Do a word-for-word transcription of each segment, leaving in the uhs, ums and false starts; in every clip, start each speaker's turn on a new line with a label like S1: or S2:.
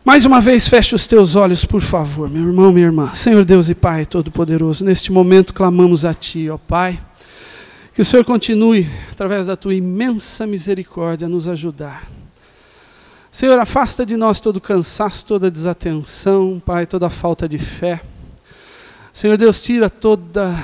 S1: Mais uma vez, feche os teus olhos, por favor, meu irmão, minha irmã. Senhor Deus e Pai Todo-Poderoso, neste momento clamamos a Ti, ó Pai, que o Senhor continue, através da Tua imensa misericórdia, a nos ajudar. Senhor, afasta de nós todo cansaço, toda desatenção, Pai, toda falta de fé. Senhor Deus, tira toda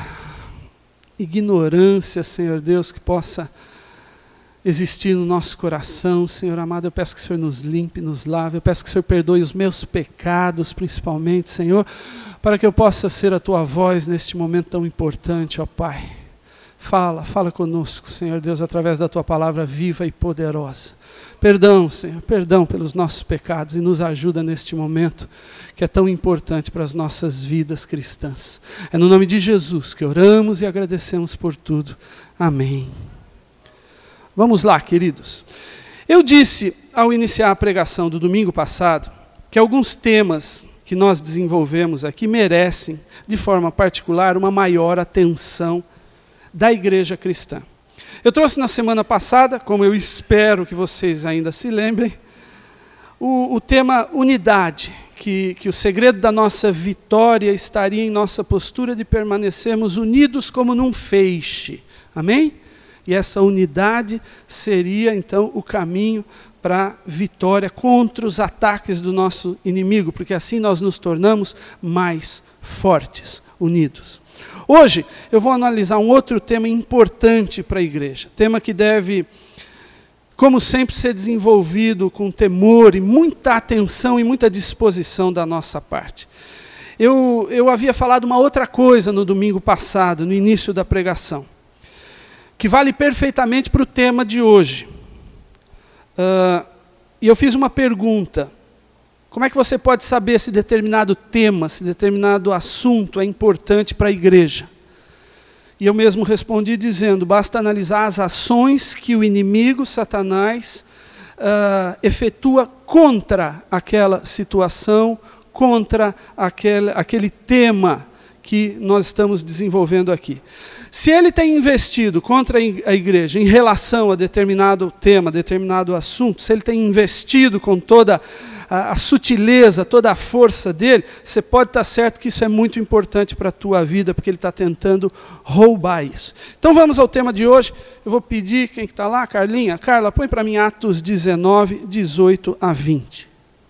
S1: ignorância, Senhor Deus, que possa existir no nosso coração. Senhor amado, eu peço que o Senhor nos limpe, nos lave, eu peço que o Senhor perdoe os meus pecados, principalmente, Senhor, para que eu possa ser a Tua voz neste momento tão importante, ó Pai. Fala, fala conosco, Senhor Deus, através da Tua palavra viva e poderosa. Perdão, Senhor, perdão pelos nossos pecados e nos ajuda neste momento que é tão importante para as nossas vidas cristãs. É no nome de Jesus que oramos e agradecemos por tudo. Amém. Vamos lá, queridos. Eu disse, ao iniciar a pregação do domingo passado, que alguns temas que nós desenvolvemos aqui merecem, de forma particular, uma maior atenção da igreja cristã. Eu trouxe na semana passada, como eu espero que vocês ainda se lembrem, o, o tema unidade, que, que o segredo da nossa vitória estaria em nossa postura de permanecermos unidos como num feixe. Amém? E essa unidade seria, então, o caminho para a vitória contra os ataques do nosso inimigo, porque assim nós nos tornamos mais fortes, unidos. Hoje eu vou analisar um outro tema importante para a igreja, tema que deve, como sempre, ser desenvolvido com temor e muita atenção e muita disposição da nossa parte. Eu, eu havia falado uma outra coisa no domingo passado, no início da pregação, que vale perfeitamente para o tema de hoje. Uh, e eu fiz uma pergunta: como é que você pode saber se determinado tema, se determinado assunto é importante para a igreja? E eu mesmo respondi dizendo, basta analisar as ações que o inimigo, Satanás, uh, efetua contra aquela situação, contra aquele, aquele tema que nós estamos desenvolvendo aqui. Se ele tem investido contra a igreja em relação a determinado tema, determinado assunto, se ele tem investido com toda a, a sutileza, toda a força dele, você pode estar certo que isso é muito importante para a tua vida, porque ele está tentando roubar isso. Então vamos ao tema de hoje. Eu vou pedir, quem está lá? Carlinha? Carla, põe para mim Atos dezenove, dezoito a vinte.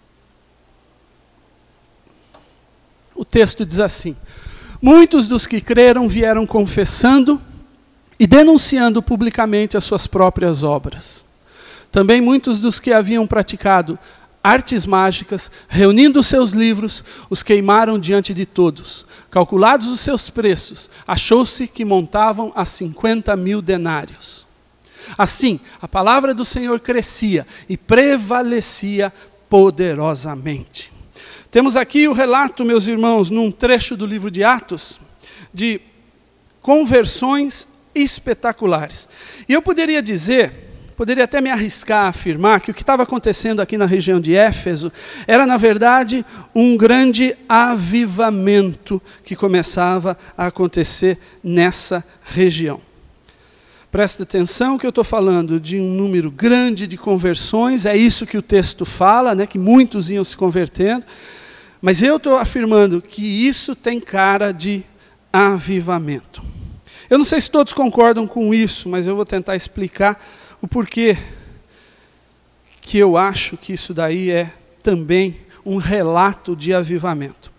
S1: O texto diz assim: muitos dos que creram vieram confessando e denunciando publicamente as suas próprias obras. Também muitos dos que haviam praticado artes mágicas, reunindo os seus livros, os queimaram diante de todos. Calculados os seus preços, achou-se que montavam a cinquenta mil denários. Assim, a palavra do Senhor crescia e prevalecia poderosamente. Temos aqui o relato, meus irmãos, num trecho do livro de Atos, de conversões espetaculares. E eu poderia dizer, poderia até me arriscar a afirmar, que o que estava acontecendo aqui na região de Éfeso era, na verdade, um grande avivamento que começava a acontecer nessa região. Presta atenção que eu estou falando de um número grande de conversões, é isso que o texto fala, né, que muitos iam se convertendo, mas eu estou afirmando que isso tem cara de avivamento. Eu não sei se todos concordam com isso, mas eu vou tentar explicar o porquê que eu acho que isso daí é também um relato de avivamento.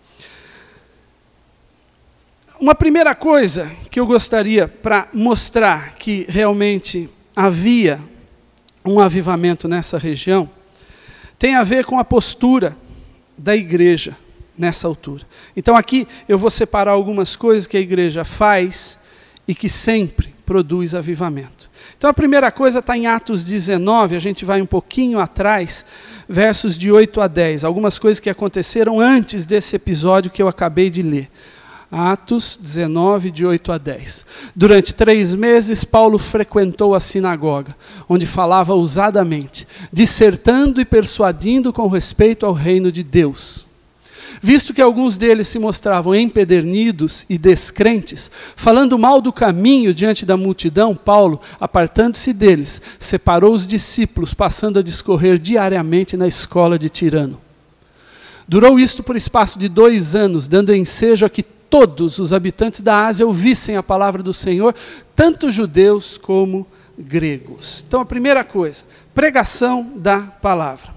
S1: Uma primeira coisa que eu gostaria para mostrar que realmente havia um avivamento nessa região, tem a ver com a postura da igreja nessa altura. Então aqui eu vou separar algumas coisas que a igreja faz e que sempre produz avivamento. Então a primeira coisa está em Atos dezenove, a gente vai um pouquinho atrás, versos de oito a dez, algumas coisas que aconteceram antes desse episódio que eu acabei de ler. Atos dezenove, de oito a dez. Durante três meses, Paulo frequentou a sinagoga, onde falava ousadamente, dissertando e persuadindo com respeito ao reino de Deus. Visto que alguns deles se mostravam empedernidos e descrentes, falando mal do caminho diante da multidão, Paulo, apartando-se deles, separou os discípulos, passando a discorrer diariamente na escola de Tirano. Durou isto por espaço de dois anos, dando ensejo a que todos os habitantes da Ásia ouvissem a palavra do Senhor, tanto judeus como gregos. Então, a primeira coisa, pregação da palavra.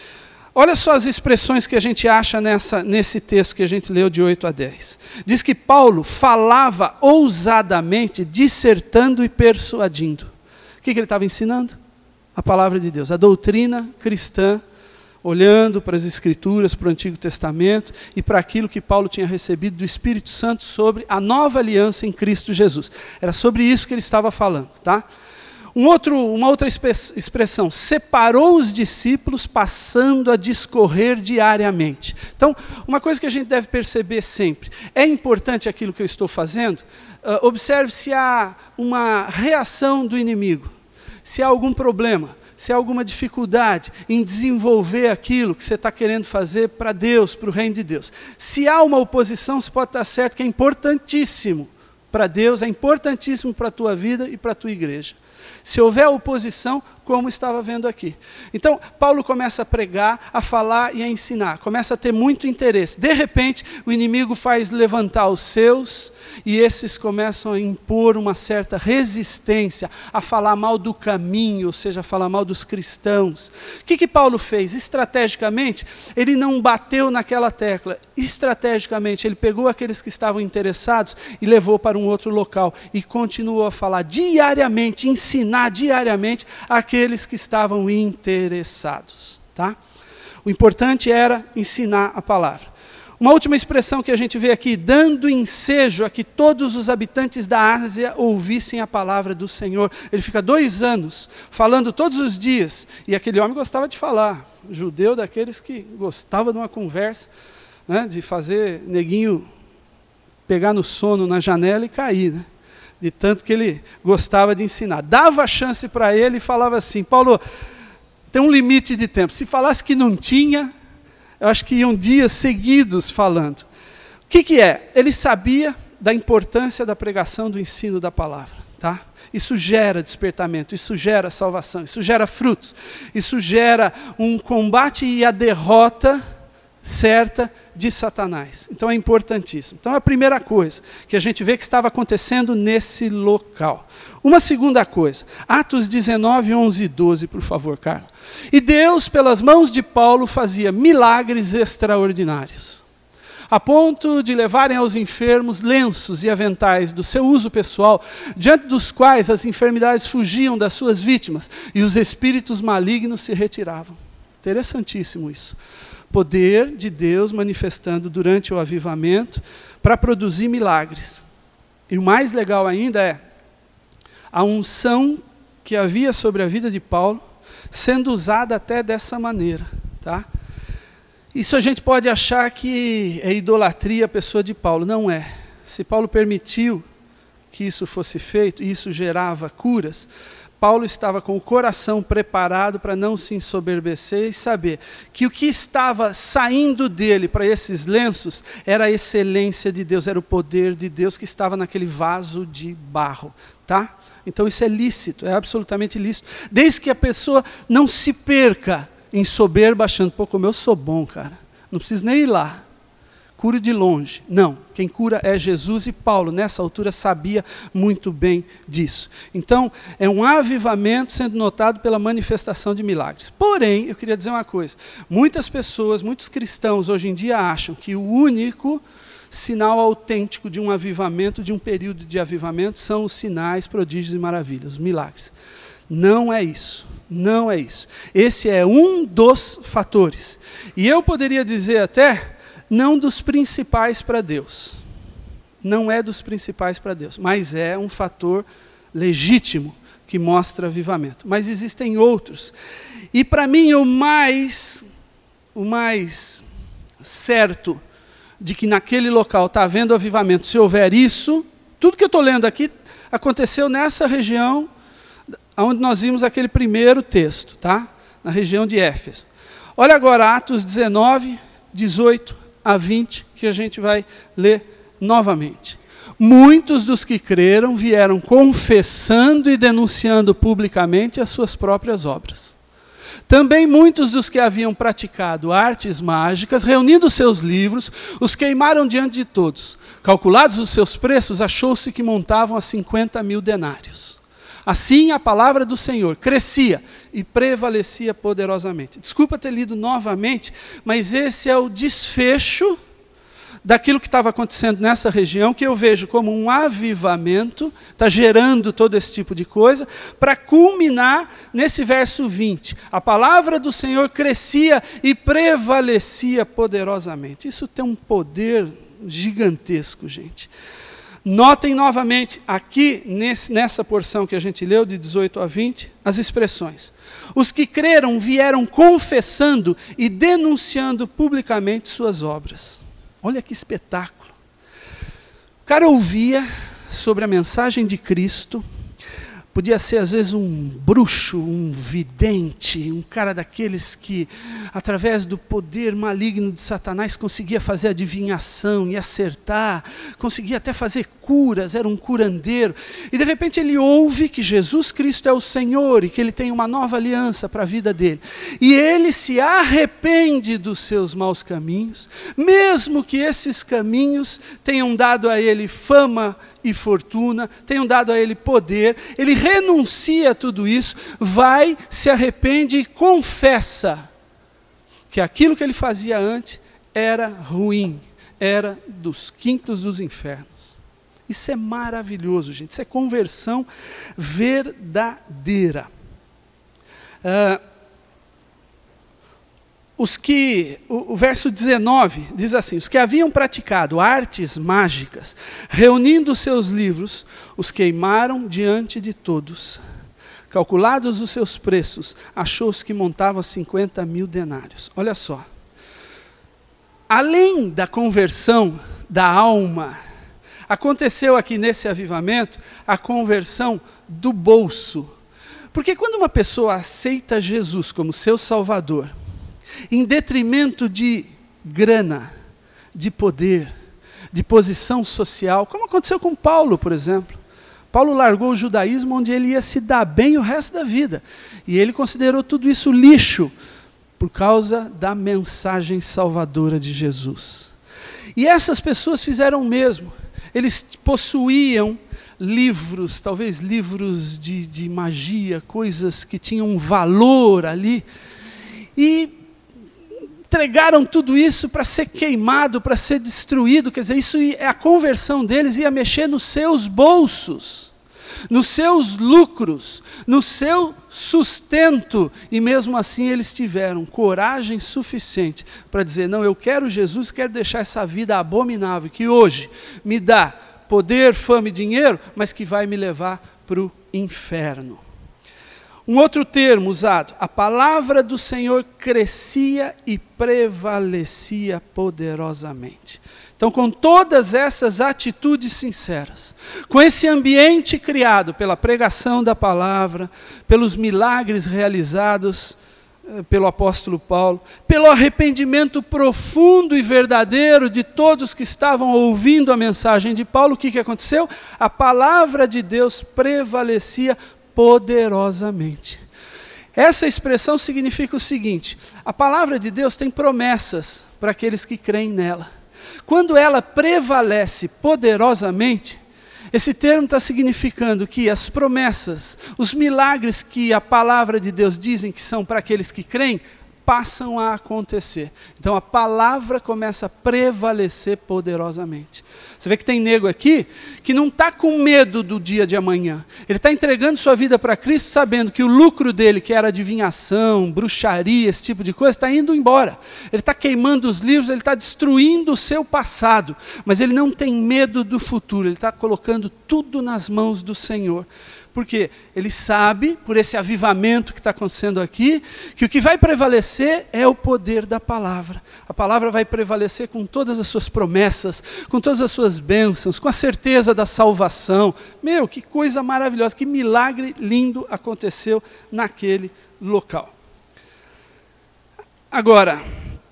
S1: Olha só as expressões que a gente acha nessa, nesse texto que a gente leu de oito a dez. Diz que Paulo falava ousadamente, dissertando e persuadindo. O que, que ele estava ensinando? A palavra de Deus, a doutrina cristã, olhando para as Escrituras, para o Antigo Testamento e para aquilo que Paulo tinha recebido do Espírito Santo sobre a nova aliança em Cristo Jesus. Era sobre isso que ele estava falando, tá? Um outro, uma outra expressão, separou os discípulos passando a discorrer diariamente. Então, uma coisa que a gente deve perceber sempre, é importante aquilo que eu estou fazendo? Uh, observe se há uma reação do inimigo, se há algum problema, se há alguma dificuldade em desenvolver aquilo que você está querendo fazer para Deus, para o reino de Deus. Se há uma oposição, você pode estar certo que é importantíssimo para Deus, é importantíssimo para a tua vida e para a tua igreja. Se houver oposição, como estava vendo aqui. Então, Paulo começa a pregar, a falar e a ensinar. Começa a ter muito interesse. De repente, o inimigo faz levantar os seus e esses começam a impor uma certa resistência, a falar mal do caminho, ou seja, a falar mal dos cristãos. O que que Paulo fez? Estrategicamente, ele não bateu naquela tecla. Estrategicamente, ele pegou aqueles que estavam interessados e levou para um outro local. E continuou a falar diariamente, ensinar diariamente a aqueles que estavam interessados, tá? O importante era ensinar a palavra. Uma última expressão que a gente vê aqui, dando ensejo a que todos os habitantes da Ásia ouvissem a palavra do Senhor. Ele fica dois anos falando todos os dias, e aquele homem gostava de falar, judeu daqueles que gostava de uma conversa, né, de fazer neguinho pegar no sono na janela e cair, né? De tanto que ele gostava de ensinar. Dava chance para ele e falava assim, Paulo, tem um limite de tempo. Se falasse que não tinha, eu acho que iam dias seguidos falando. O que que é? Ele sabia da importância da pregação, do ensino da palavra, tá? Isso gera despertamento, isso gera salvação, isso gera frutos, isso gera um combate e a derrota certa de Satanás. Então é importantíssimo. Então é a primeira coisa que a gente vê que estava acontecendo nesse local. Uma segunda coisa, Atos dezenove, onze e doze, por favor, Carla. E Deus, pelas mãos de Paulo, fazia milagres extraordinários, a ponto de levarem aos enfermos lenços e aventais do seu uso pessoal, diante dos quais as enfermidades fugiam das suas vítimas e os espíritos malignos se retiravam. Interessantíssimo isso. Poder de Deus manifestando durante o avivamento para produzir milagres. E o mais legal ainda é a unção que havia sobre a vida de Paulo sendo usada até dessa maneira, tá? Isso a gente pode achar que é idolatria a pessoa de Paulo. Não é. Se Paulo permitiu que isso fosse feito, e isso gerava curas, Paulo estava com o coração preparado para não se ensoberbecer e saber que o que estava saindo dele para esses lenços era a excelência de Deus, era o poder de Deus que estava naquele vaso de barro, tá? Então isso é lícito, é absolutamente lícito, desde que a pessoa não se perca em soberba achando, pô, como eu sou bom, cara, não preciso nem ir lá. Curo de longe. Não, quem cura é Jesus, e Paulo, nessa altura, sabia muito bem disso. Então, é um avivamento sendo notado pela manifestação de milagres. Porém, eu queria dizer uma coisa, muitas pessoas, muitos cristãos hoje em dia acham que o único sinal autêntico de um avivamento, de um período de avivamento, são os sinais, prodígios e maravilhas, os milagres. Não é isso, não é isso. Esse é um dos fatores. E eu poderia dizer até, não dos principais para Deus. Não é dos principais para Deus, mas é um fator legítimo que mostra avivamento. Mas existem outros. E para mim o mais, o mais certo de que naquele local está havendo avivamento, se houver isso, tudo que eu estou lendo aqui aconteceu nessa região onde nós vimos aquele primeiro texto, tá? Na região de Éfeso. Olha agora Atos dezenove, dezoito a vinte, que a gente vai ler novamente. Muitos dos que creram vieram confessando e denunciando publicamente as suas próprias obras. Também muitos dos que haviam praticado artes mágicas, reunindo seus livros, os queimaram diante de todos. Calculados os seus preços, achou-se que montavam a cinquenta mil denários. Assim a palavra do Senhor crescia e prevalecia poderosamente. Desculpa ter lido novamente, mas esse é o desfecho daquilo que estava acontecendo nessa região, que eu vejo como um avivamento, está gerando todo esse tipo de coisa, para culminar nesse verso vinte. A palavra do Senhor crescia e prevalecia poderosamente. Isso tem um poder gigantesco, gente. Notem novamente, aqui nesse, nessa porção que a gente leu, de dezoito a vinte, as expressões. Os que creram vieram confessando e denunciando publicamente suas obras. Olha que espetáculo. O cara ouvia sobre a mensagem de Cristo, podia ser às vezes um bruxo, um vidente, um cara daqueles que, através do poder maligno de Satanás, conseguia fazer adivinhação e acertar, conseguia até fazer curas, era um curandeiro. E de repente ele ouve que Jesus Cristo é o Senhor e que ele tem uma nova aliança para a vida dele. E ele se arrepende dos seus maus caminhos, mesmo que esses caminhos tenham dado a ele fama e fortuna, tenham dado a ele poder, ele renuncia a tudo isso, vai, se arrepende e confessa que aquilo que ele fazia antes era ruim, era dos quintos dos infernos. Isso é maravilhoso, gente, isso é conversão verdadeira. Uh, Os que, o, o verso dezenove diz assim, os que haviam praticado artes mágicas, reunindo seus livros, os queimaram diante de todos. Calculados os seus preços, achou-se que montavam cinquenta mil denários. Olha só, além da conversão da alma, aconteceu aqui nesse avivamento a conversão do bolso. Porque quando uma pessoa aceita Jesus como seu Salvador, em detrimento de grana, de poder, de posição social, como aconteceu com Paulo, por exemplo. Paulo largou o judaísmo onde ele ia se dar bem o resto da vida. E ele considerou tudo isso lixo, por causa da mensagem salvadora de Jesus. E essas pessoas fizeram o mesmo. Eles possuíam livros, talvez livros de, de magia, coisas que tinham um valor ali. E entregaram tudo isso para ser queimado, para ser destruído. Quer dizer, isso é a conversão deles, ia mexer nos seus bolsos, nos seus lucros, no seu sustento. E mesmo assim eles tiveram coragem suficiente para dizer, não, eu quero Jesus, quero deixar essa vida abominável, que hoje me dá poder, fama e dinheiro, mas que vai me levar para o inferno. Um outro termo usado, a palavra do Senhor crescia e prevalecia poderosamente. Então, com todas essas atitudes sinceras, com esse ambiente criado pela pregação da palavra, pelos milagres realizados eh, pelo apóstolo Paulo, pelo arrependimento profundo e verdadeiro de todos que estavam ouvindo a mensagem de Paulo, o que, que aconteceu? A palavra de Deus prevalecia poderosamente. Essa expressão significa o seguinte, a palavra de Deus tem promessas para aqueles que creem nela. Quando ela prevalece poderosamente, esse termo está significando que as promessas, os milagres que a palavra de Deus dizem que são para aqueles que creem, passam a acontecer. Então a palavra começa a prevalecer poderosamente. Você vê que tem nego aqui que não está com medo do dia de amanhã. Ele está entregando sua vida para Cristo sabendo que o lucro dele, que era adivinhação, bruxaria, esse tipo de coisa, está indo embora. Ele está queimando os livros, ele está destruindo o seu passado. Mas ele não tem medo do futuro, ele está colocando tudo nas mãos do Senhor. Porque ele sabe, por esse avivamento que está acontecendo aqui, que o que vai prevalecer é o poder da palavra. A palavra vai prevalecer com todas as suas promessas, com todas as suas bênçãos, com a certeza da salvação. Meu, que coisa maravilhosa, que milagre lindo aconteceu naquele local. Agora,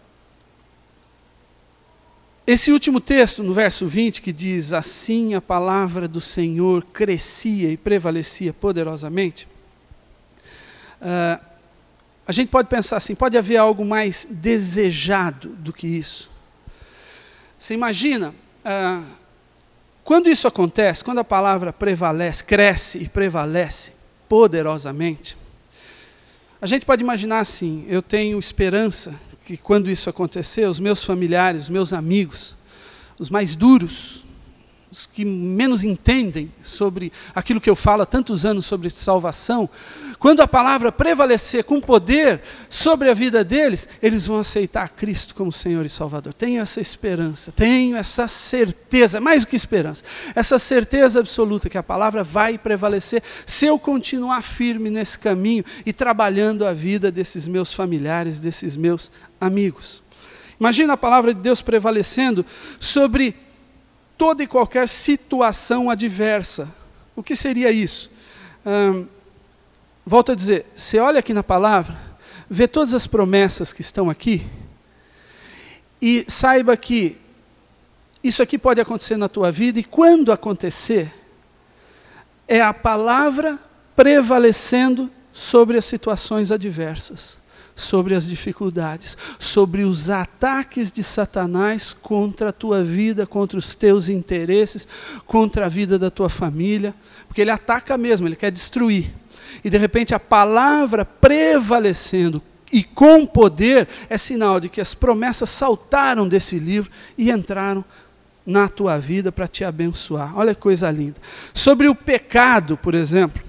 S1: esse último texto, no verso vinte, que diz, assim a palavra do Senhor crescia e prevalecia poderosamente, uh, a gente pode pensar assim, pode haver algo mais desejado do que isso? Você imagina, ah, quando isso acontece, quando a palavra prevalece, cresce e prevalece poderosamente, a gente pode imaginar assim, eu tenho esperança que quando isso acontecer, os meus familiares, os meus amigos, os mais duros, os que menos entendem sobre aquilo que eu falo há tantos anos sobre salvação, quando a palavra prevalecer com poder sobre a vida deles, eles vão aceitar Cristo como Senhor e Salvador. Tenho essa esperança, tenho essa certeza, mais do que esperança, essa certeza absoluta que a palavra vai prevalecer se eu continuar firme nesse caminho e trabalhando a vida desses meus familiares, desses meus amigos. Imagina a palavra de Deus prevalecendo sobre toda e qualquer situação adversa. O que seria isso? Hum, volto a dizer, você olha aqui na palavra, vê todas as promessas que estão aqui, e saiba que isso aqui pode acontecer na tua vida, e quando acontecer, é a palavra prevalecendo sobre as situações adversas, sobre as dificuldades, sobre os ataques de Satanás contra a tua vida, contra os teus interesses, contra a vida da tua família, porque ele ataca mesmo, ele quer destruir. E de repente a palavra prevalecendo e com poder é sinal de que as promessas saltaram desse livro e entraram na tua vida para te abençoar. Olha que coisa linda. Sobre o pecado, por exemplo,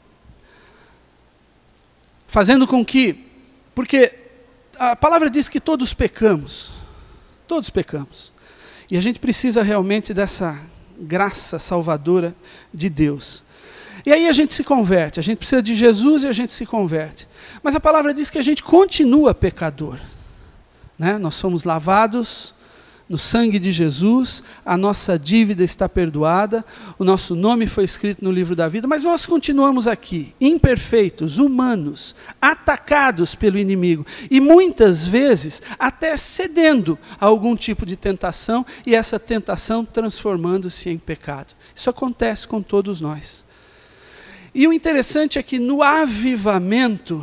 S1: fazendo com que Porque a palavra diz que todos pecamos, todos pecamos. E a gente precisa realmente dessa graça salvadora de Deus. E aí a gente se converte, a gente precisa de Jesus e a gente se converte. Mas a palavra diz que a gente continua pecador, né? Nós somos lavados no sangue de Jesus, a nossa dívida está perdoada, o nosso nome foi escrito no livro da vida, mas nós continuamos aqui, imperfeitos, humanos, atacados pelo inimigo, e muitas vezes até cedendo a algum tipo de tentação, e essa tentação transformando-se em pecado. Isso acontece com todos nós. E o interessante é que no avivamento,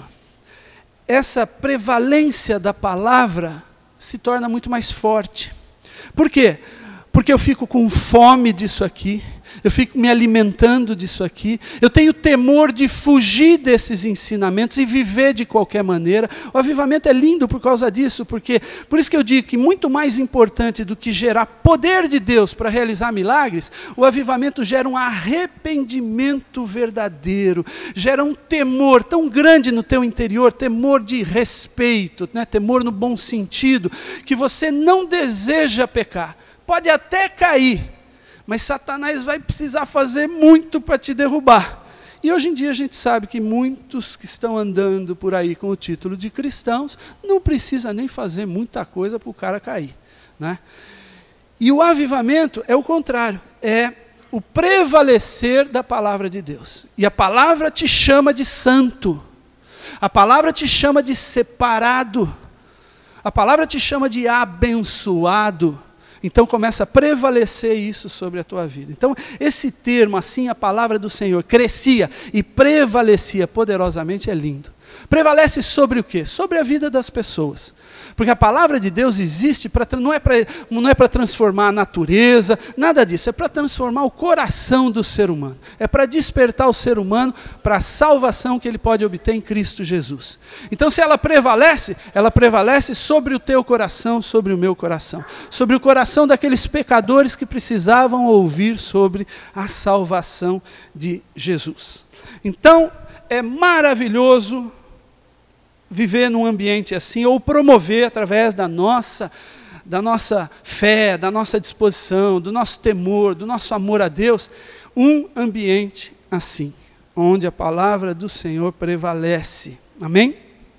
S1: essa prevalência da palavra se torna muito mais forte. Por quê? Porque eu fico com fome disso aqui, eu fico me alimentando disso aqui, eu tenho temor de fugir desses ensinamentos e viver de qualquer maneira. O avivamento é lindo por causa disso, porque por isso que eu digo que muito mais importante do que gerar poder de Deus para realizar milagres, o avivamento gera um arrependimento verdadeiro, gera um temor tão grande no teu interior, temor de respeito, né? Temor no bom sentido, que você não deseja pecar. Pode até cair, mas Satanás vai precisar fazer muito para te derrubar. E hoje em dia a gente sabe que muitos que estão andando por aí com o título de cristãos, não precisa nem fazer muita coisa para o cara cair, né? E o avivamento é o contrário, é o prevalecer da palavra de Deus. E a palavra te chama de santo, a palavra te chama de separado, a palavra te chama de abençoado. Então começa a prevalecer isso sobre a tua vida. Então esse termo, assim, a palavra do Senhor crescia e prevalecia poderosamente, é lindo. Prevalece sobre o quê? Sobre a vida das pessoas. Porque a palavra de Deus existe, pra, não é para não é para transformar a natureza, nada disso. É para transformar o coração do ser humano. É para despertar o ser humano para a salvação que ele pode obter em Cristo Jesus. Então se ela prevalece, ela prevalece sobre o teu coração, sobre o meu coração. Sobre o coração daqueles pecadores que precisavam ouvir sobre a salvação de Jesus. Então é maravilhoso viver num ambiente assim, ou promover através da nossa, da nossa fé, da nossa disposição, do nosso temor, do nosso amor a Deus, um ambiente assim, onde a palavra do Senhor prevalece. Amém?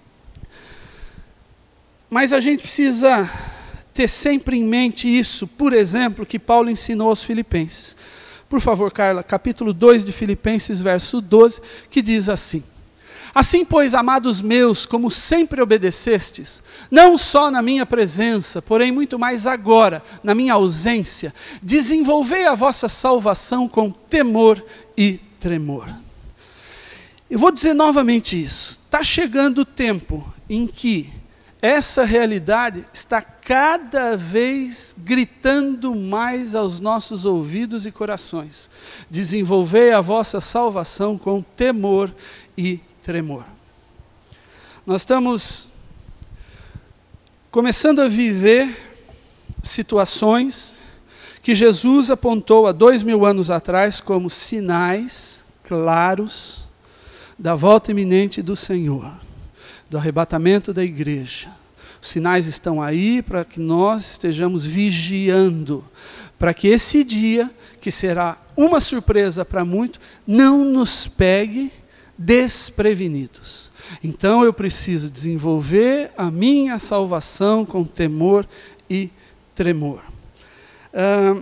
S1: Mas a gente precisa ter sempre em mente isso, por exemplo, que Paulo ensinou aos Filipenses. Por favor, Carla, capítulo dois de Filipenses, verso doze, que diz assim: assim, pois, amados meus, como sempre obedecestes, não só na minha presença, porém muito mais agora, na minha ausência, desenvolvei a vossa salvação com temor e tremor. Eu vou dizer novamente isso. Está chegando o tempo em que essa realidade está cada vez gritando mais aos nossos ouvidos e corações. Desenvolvei a vossa salvação com temor e tremor. Nós estamos começando a viver situações que Jesus apontou há dois mil anos atrás como sinais claros da volta iminente do Senhor, do arrebatamento da igreja. Os sinais estão aí para que nós estejamos vigiando, para que esse dia, que será uma surpresa para muitos, não nos pegue desprevenidos. Então eu preciso desenvolver a minha salvação com temor e tremor. Ah,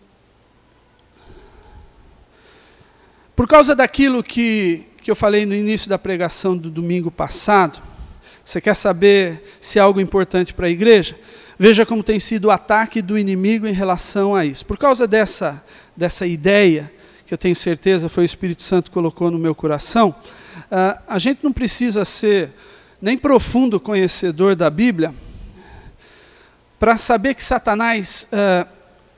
S1: por causa daquilo que, que eu falei no início da pregação do domingo passado, você quer saber se é algo importante para a igreja? Veja como tem sido o ataque do inimigo em relação a isso. Por causa dessa, dessa ideia, que eu tenho certeza foi o Espírito Santo que colocou no meu coração, uh, a gente não precisa ser nem profundo conhecedor da Bíblia para saber que Satanás uh,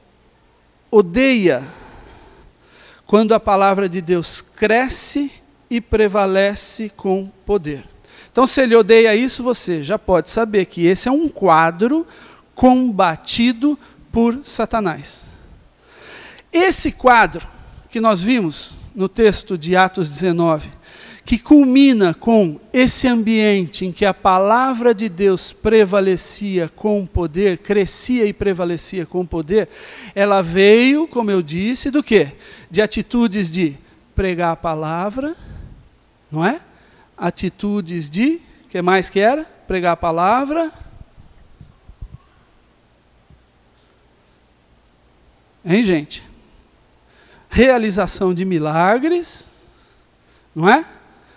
S1: odeia quando a palavra de Deus cresce e prevalece com poder. Então, se ele odeia isso, você já pode saber que esse é um quadro combatido por Satanás. Esse quadro que nós vimos no texto de Atos dezenove, que culmina com esse ambiente em que a palavra de Deus prevalecia com poder, crescia e prevalecia com poder, ela veio, como eu disse, do quê? De atitudes de pregar a palavra, não é? Atitudes de, o que mais que era? Pregar a palavra. Hein, gente? Realização de milagres, não é?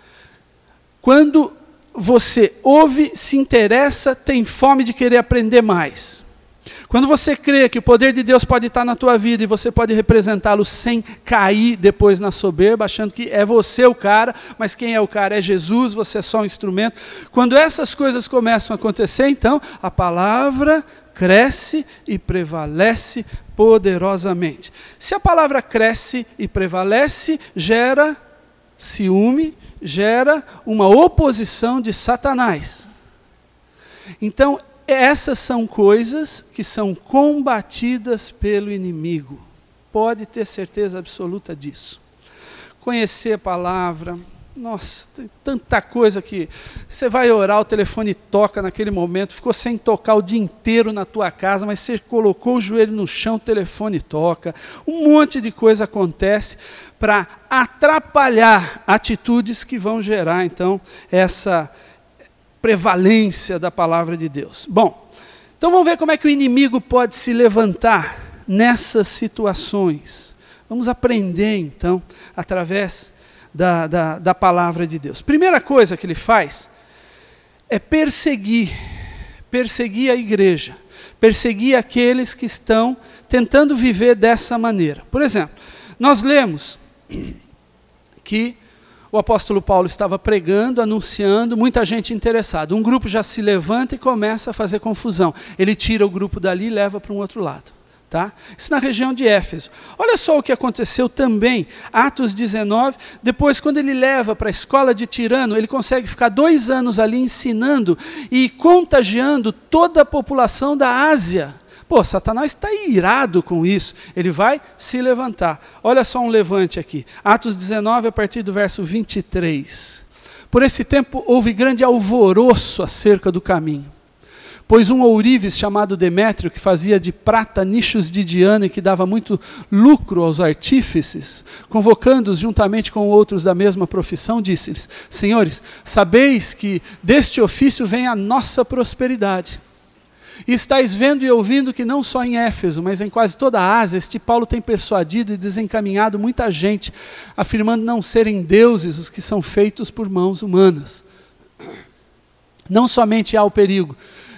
S1: Quando você ouve, se interessa, tem fome de querer aprender mais. Quando você crê que o poder de Deus pode estar na tua vida e você pode representá-lo sem cair depois na soberba, achando que é você o cara, mas quem é o cara é Jesus, você é só um instrumento. Quando essas coisas começam a acontecer, então, a palavra cresce e prevalece poderosamente. Se a palavra cresce e prevalece, gera ciúme, gera uma oposição de Satanás. Então, essas são coisas que são combatidas pelo inimigo. Pode ter certeza absoluta disso. Conhecer a palavra, nossa, tem tanta coisa que você vai orar, o telefone toca naquele momento, ficou sem tocar o dia inteiro na tua casa, mas você colocou o joelho no chão, o telefone toca. Um monte de coisa acontece para atrapalhar atitudes que vão gerar, então, essa prevalência da palavra de Deus. Bom, então vamos ver como é que o inimigo pode se levantar nessas situações. Vamos aprender, então, através da, da, da palavra de Deus. Primeira coisa que ele faz é perseguir, perseguir a igreja, perseguir aqueles que estão tentando viver dessa maneira. Por exemplo, nós lemos que o apóstolo Paulo estava pregando, anunciando, muita gente interessada. Um grupo já se levanta e começa a fazer confusão. Ele tira o grupo dali e leva para um outro lado. Tá? Isso na região de Éfeso. Olha só o que aconteceu também, Atos dezenove, depois quando ele leva para a escola de Tirano, ele consegue ficar dois anos ali ensinando e contagiando toda a população da Ásia. Pô, Satanás está irado com isso, ele vai se levantar. Olha só um levante aqui, Atos dezenove, a partir do verso vinte e três. Por esse tempo houve grande alvoroço acerca do caminho, pois um ourives chamado Demétrio, que fazia de prata nichos de Diana e que dava muito lucro aos artífices, convocando-os juntamente com outros da mesma profissão, disse-lhes: senhores, sabeis que deste ofício vem a nossa prosperidade. E estáis vendo e ouvindo que não só em Éfeso, mas em quase toda a Ásia, este Paulo tem persuadido e desencaminhado muita gente, afirmando não serem deuses os que são feitos por mãos humanas. Não somente há o perigo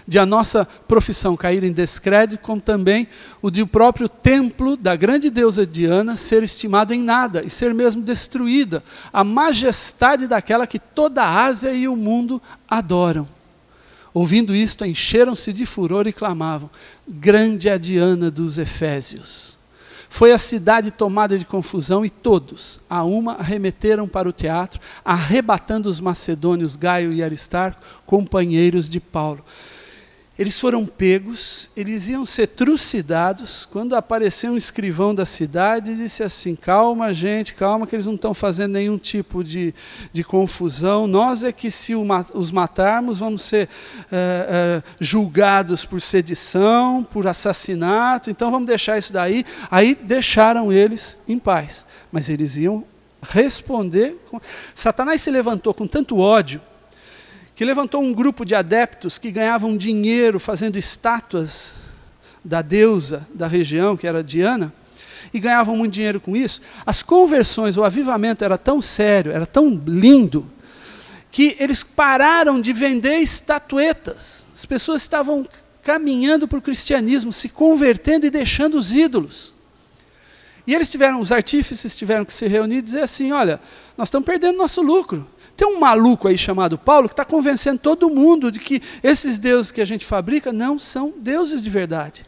S1: de a nossa profissão cair em descrédito, como também o de o próprio templo da grande deusa Diana ser estimado em nada e ser mesmo destruída, a majestade daquela que toda a Ásia e o mundo adoram. Ouvindo isto, encheram-se de furor e clamavam: grande é a Diana dos Efésios. Foi a cidade tomada de confusão e todos, a uma, arremeteram para o teatro, arrebatando os macedônios Gaio e Aristarco, companheiros de Paulo. Eles foram pegos, eles iam ser trucidados, quando apareceu um escrivão da cidade e disse assim: calma gente, calma que eles não estão fazendo nenhum tipo de, de confusão, nós é que se os matarmos vamos ser é, é, julgados por sedição, por assassinato, então vamos deixar isso daí. Aí deixaram eles em paz, mas eles iam responder. Com... Satanás se levantou com tanto ódio, que levantou um grupo de adeptos que ganhavam dinheiro fazendo estátuas da deusa da região, que era Diana, e ganhavam muito dinheiro com isso. As conversões, o avivamento era tão sério, era tão lindo, que eles pararam de vender estatuetas. As pessoas estavam caminhando para o cristianismo, se convertendo e deixando os ídolos. E eles tiveram, os artífices tiveram que se reunir e dizer assim: olha, nós estamos perdendo nosso lucro. Tem um maluco aí chamado Paulo que está convencendo todo mundo de que esses deuses que a gente fabrica não são deuses de verdade.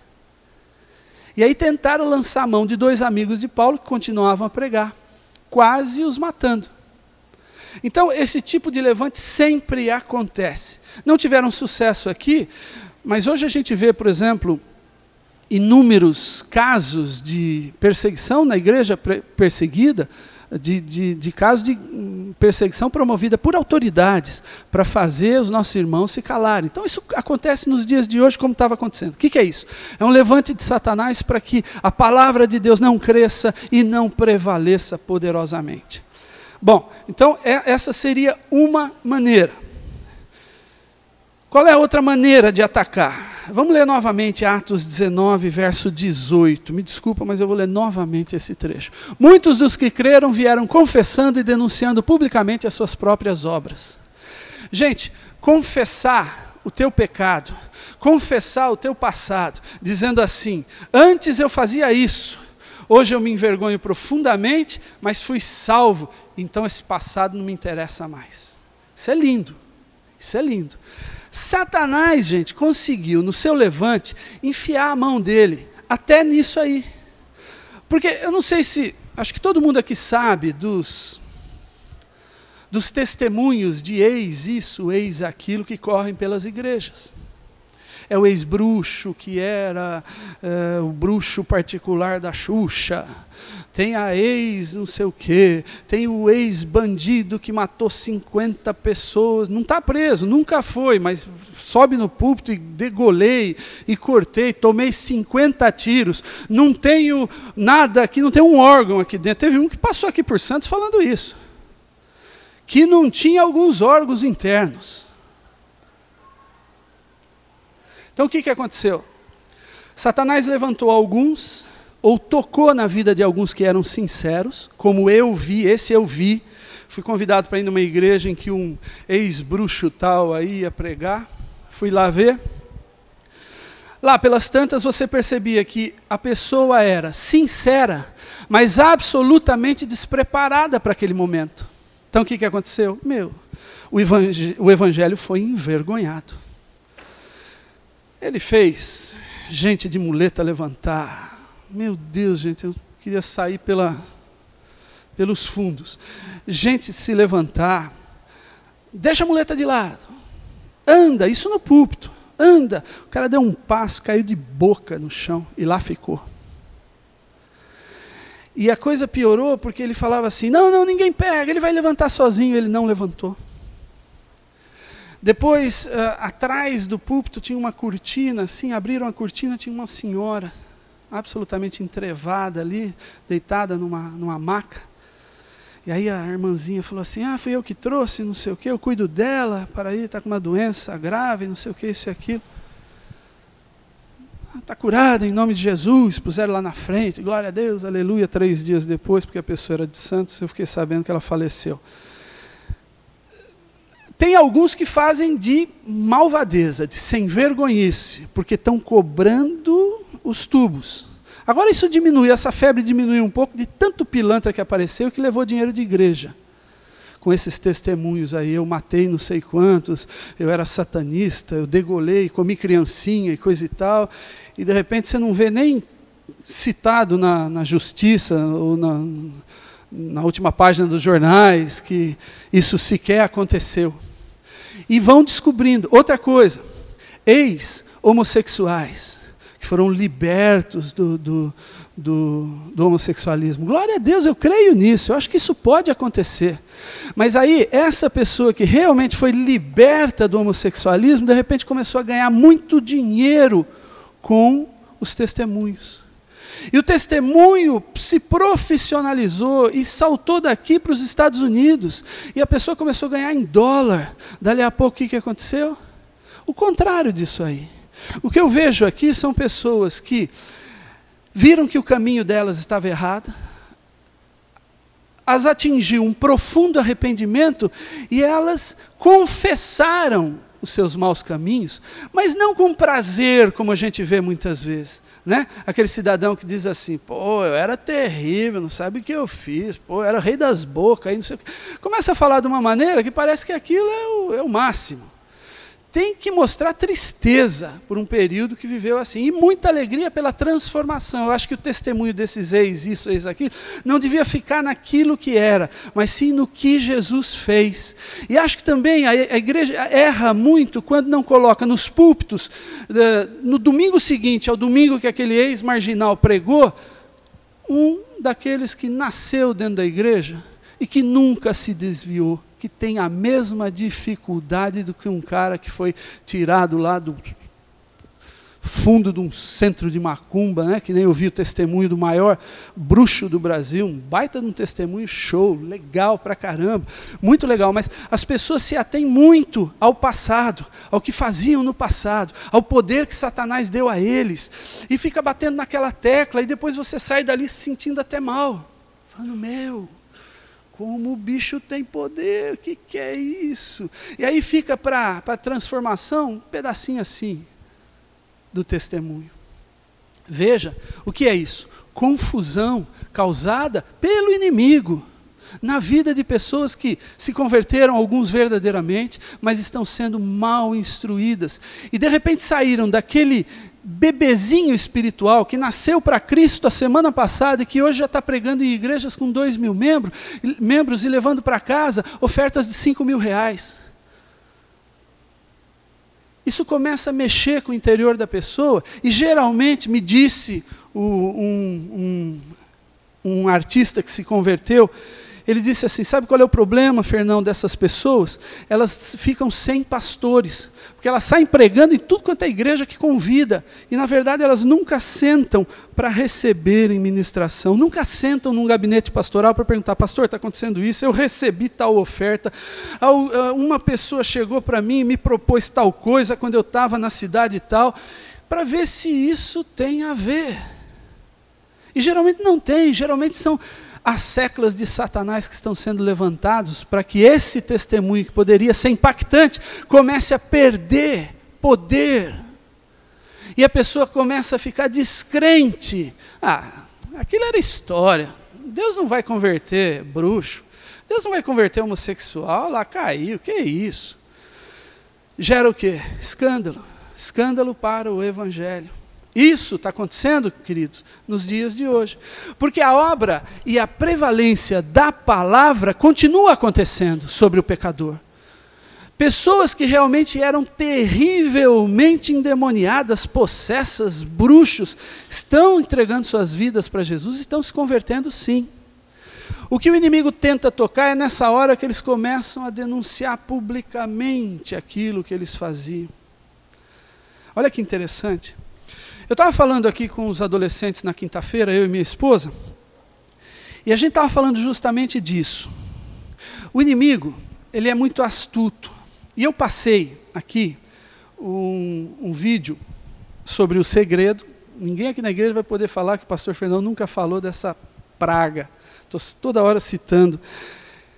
S1: E aí tentaram lançar a mão de dois amigos de Paulo que continuavam a pregar, quase os matando. Então esse tipo de levante sempre acontece. Não tiveram sucesso aqui, mas hoje a gente vê, por exemplo, inúmeros casos de perseguição na igreja perseguida, De, de, de casos de perseguição promovida por autoridades para fazer os nossos irmãos se calarem. Então isso acontece nos dias de hoje como estava acontecendo. O que, que é isso? É um levante de Satanás para que a palavra de Deus não cresça e não prevaleça poderosamente. Bom, então é, essa seria uma maneira. Qual é a outra maneira de atacar? Vamos ler novamente Atos dezenove, verso dezoito. Me desculpa, mas eu vou ler novamente esse trecho. Muitos dos que creram vieram confessando e denunciando publicamente as suas próprias obras. Gente, confessar o teu pecado, confessar o teu passado, dizendo assim: antes eu fazia isso, hoje eu me envergonho profundamente, mas fui salvo, então esse passado não me interessa mais. Isso é lindo, isso é lindo. Satanás, gente, conseguiu, no seu levante, enfiar a mão dele, até nisso aí. Porque eu não sei se, acho que todo mundo aqui sabe dos, dos testemunhos de ex isso, ex aquilo, que correm pelas igrejas. É o ex-bruxo que era é, o bruxo particular da Xuxa. Tem a ex não sei o quê, tem o ex-bandido que matou cinquenta pessoas, não está preso, nunca foi, mas sobe no púlpito e degolei, e cortei, tomei cinquenta tiros, não tenho nada aqui, não tem um órgão aqui dentro. Teve um que passou aqui por Santos falando isso, que não tinha alguns órgãos internos. Então o que, que aconteceu? Satanás levantou alguns, ou tocou na vida de alguns que eram sinceros, como eu vi, esse eu vi. Fui convidado para ir numa igreja em que um ex-bruxo tal aí ia pregar. Fui lá ver. Lá pelas tantas você percebia que a pessoa era sincera, mas absolutamente despreparada para aquele momento. Então o que, que aconteceu? Meu, o evangelho, o evangelho foi envergonhado. Ele fez gente de muleta levantar. Meu Deus, gente, eu queria sair pela, pelos fundos. Gente se levantar, deixa a muleta de lado, anda, isso no púlpito, anda. O cara deu um passo, caiu de boca no chão e lá ficou. E a coisa piorou porque ele falava assim: não, não, ninguém pega, ele vai levantar sozinho. Ele não levantou. Depois, uh, atrás do púlpito tinha uma cortina, assim, abriram a cortina, tinha uma senhora absolutamente entrevada ali, deitada numa, numa maca. E aí a irmãzinha falou assim: ah, fui eu que trouxe, não sei o quê, eu cuido dela, para aí, está com uma doença grave, não sei o quê, isso e aquilo. Está curada em nome de Jesus, puseram lá na frente, glória a Deus, aleluia. Três dias depois, porque a pessoa era de Santos, eu fiquei sabendo que ela faleceu. Tem alguns que fazem de malvadeza, de sem vergonhice, porque estão cobrando os tubos. Agora isso diminui, essa febre diminuiu um pouco de tanto pilantra que apareceu que levou dinheiro de igreja. Com esses testemunhos aí, eu matei não sei quantos, eu era satanista, eu degolei, comi criancinha e coisa e tal, e de repente você não vê nem citado na, na justiça ou na, na última página dos jornais que isso sequer aconteceu. E vão descobrindo. Outra coisa, ex-homossexuais que foram libertos do, do, do, do homossexualismo. Glória a Deus, eu creio nisso, eu acho que isso pode acontecer. Mas aí, essa pessoa que realmente foi liberta do homossexualismo, de repente começou a ganhar muito dinheiro com os testemunhos. E o testemunho se profissionalizou e saltou daqui para os Estados Unidos. E a pessoa começou a ganhar em dólar. Dali a pouco, o que, que aconteceu? O contrário disso aí. O que eu vejo aqui são pessoas que viram que o caminho delas estava errado, as atingiu um profundo arrependimento e elas confessaram os seus maus caminhos, mas não com prazer, como a gente vê muitas vezes. Né? Aquele cidadão que diz assim, pô, eu era terrível, não sabe o que eu fiz, pô, eu era rei das bocas, aí não sei o que. Começa a falar de uma maneira que parece que aquilo é o, é o máximo. Tem que mostrar tristeza por um período que viveu assim, e muita alegria pela transformação. Eu acho que o testemunho desses ex, isso, ex, aquilo, não devia ficar naquilo que era, mas sim no que Jesus fez. E acho que também a, a igreja erra muito quando não coloca nos púlpitos, uh, no domingo seguinte, ao domingo que aquele ex-marginal pregou, um daqueles que nasceu dentro da igreja e que nunca se desviou, que tem a mesma dificuldade do que um cara que foi tirado lá do fundo de um centro de macumba, né? Que nem eu vi o testemunho do maior bruxo do Brasil, um baita de um testemunho show, legal pra caramba, muito legal, mas as pessoas se atêm muito ao passado, ao que faziam no passado, ao poder que Satanás deu a eles, e fica batendo naquela tecla, e depois você sai dali se sentindo até mal, falando, meu, como o bicho tem poder, o que, que é isso? E aí fica para a transformação um pedacinho assim do testemunho. Veja, o que é isso? Confusão causada pelo inimigo na vida de pessoas que se converteram, alguns verdadeiramente, mas estão sendo mal instruídas. E de repente saíram daquele bebezinho espiritual que nasceu para Cristo a semana passada e que hoje já está pregando em igrejas com dois mil membros, membros e levando para casa ofertas de cinco mil reais. Isso começa a mexer com o interior da pessoa e geralmente me disse o, um, um, um artista que se converteu, ele disse assim, sabe qual é o problema, Fernão, dessas pessoas? Elas ficam sem pastores, porque elas saem pregando em tudo quanto é igreja que convida, e na verdade elas nunca sentam para receberem ministração, nunca sentam num gabinete pastoral para perguntar, pastor, está acontecendo isso, eu recebi tal oferta, uma pessoa chegou para mim e me propôs tal coisa quando eu estava na cidade e tal, para ver se isso tem a ver. E geralmente não tem, geralmente são as seclas de Satanás que estão sendo levantados para que esse testemunho, que poderia ser impactante, comece a perder poder. E a pessoa começa a ficar descrente. Ah, aquilo era história. Deus não vai converter bruxo. Deus não vai converter homossexual. Lá caiu, que é isso? Gera o quê? Escândalo. Escândalo para o evangelho. Isso está acontecendo, queridos, nos dias de hoje. Porque a obra e a prevalência da palavra continua acontecendo sobre o pecador. Pessoas que realmente eram terrivelmente endemoniadas, possessas, bruxos, estão entregando suas vidas para Jesus e estão se convertendo sim. O que o inimigo tenta tocar é nessa hora que eles começam a denunciar publicamente aquilo que eles faziam. Olha que interessante. Eu estava falando aqui com os adolescentes na quinta-feira, eu e minha esposa, e a gente estava falando justamente disso. O inimigo, ele é muito astuto. E eu passei aqui um, um vídeo sobre o segredo. Ninguém aqui na igreja vai poder falar que o pastor Fernão nunca falou dessa praga. Estou toda hora citando.